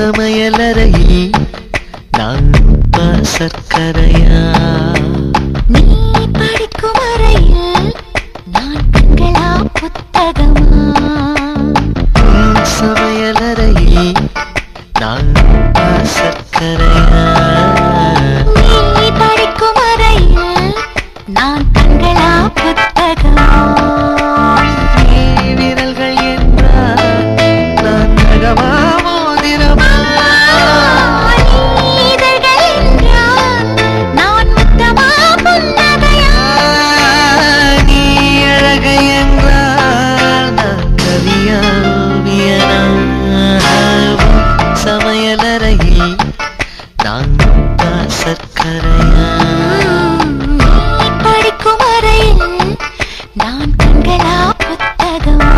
சமையலறையில் நான் சர்க்கரையா நீ படிக்கும் அறையில் நான் கண்களா புத்தகமா சமையலறையில் நான் சர்க்கரையா நீ படிக்கும் அறையில் நான் கண்களா புத்தகமா நீ விரல்கள் என்றால் நான் நகமா மோதிரமா இதழ்கள் என்றால் நான் முத்தமா புன்னகையா நீ அழகு என்றால் நான் கவியா ஓவியனா சமையலறையில் நான் சர்க்கரையா நீ படிக்கும் அறையில் நான் கண்களா புத்தகமா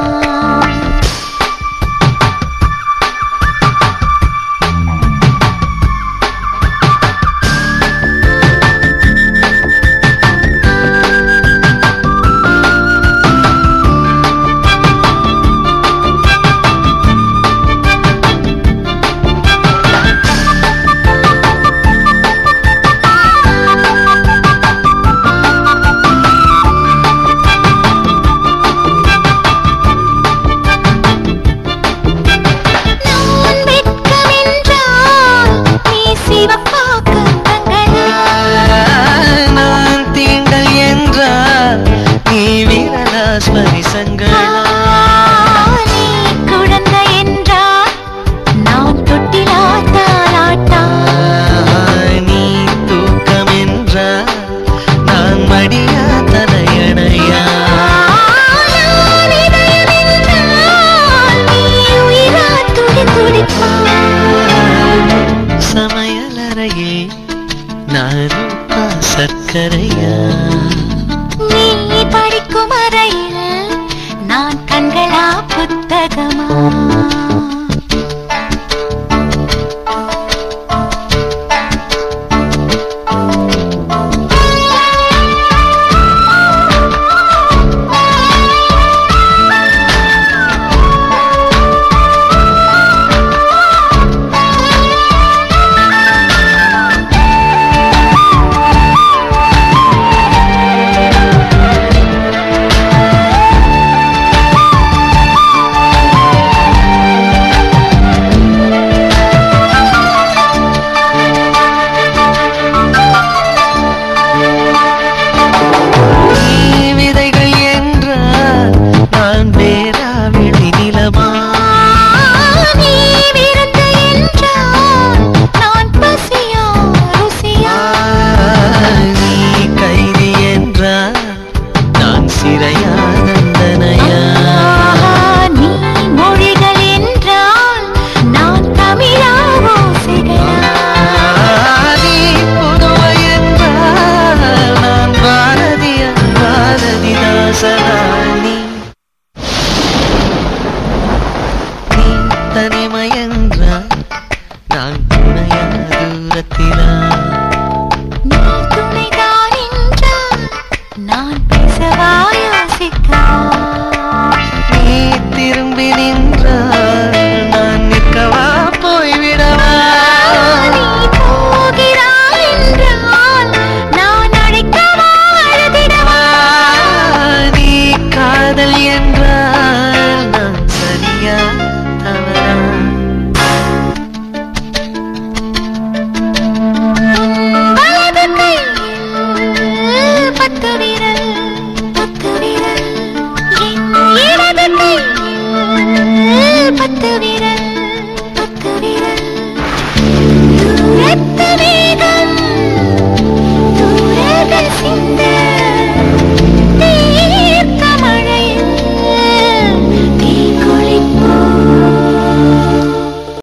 நான் தீண்டல் என்றால் நீ விரலா ஸ்பரிசங்களா நீ குழந்தை என்றால் நான் தொட்டிலா தாலாட்டா நீ தூக்கம் என்றால் நான் மடியா தலையணையா நான் இதயம் என்றால் நீ உயிரா துடிதுடிப்பா சமையலறையில் நான் சர்க்கரையா நீ படிக்கும் அறையில் நான் கண்களா புத்தகமா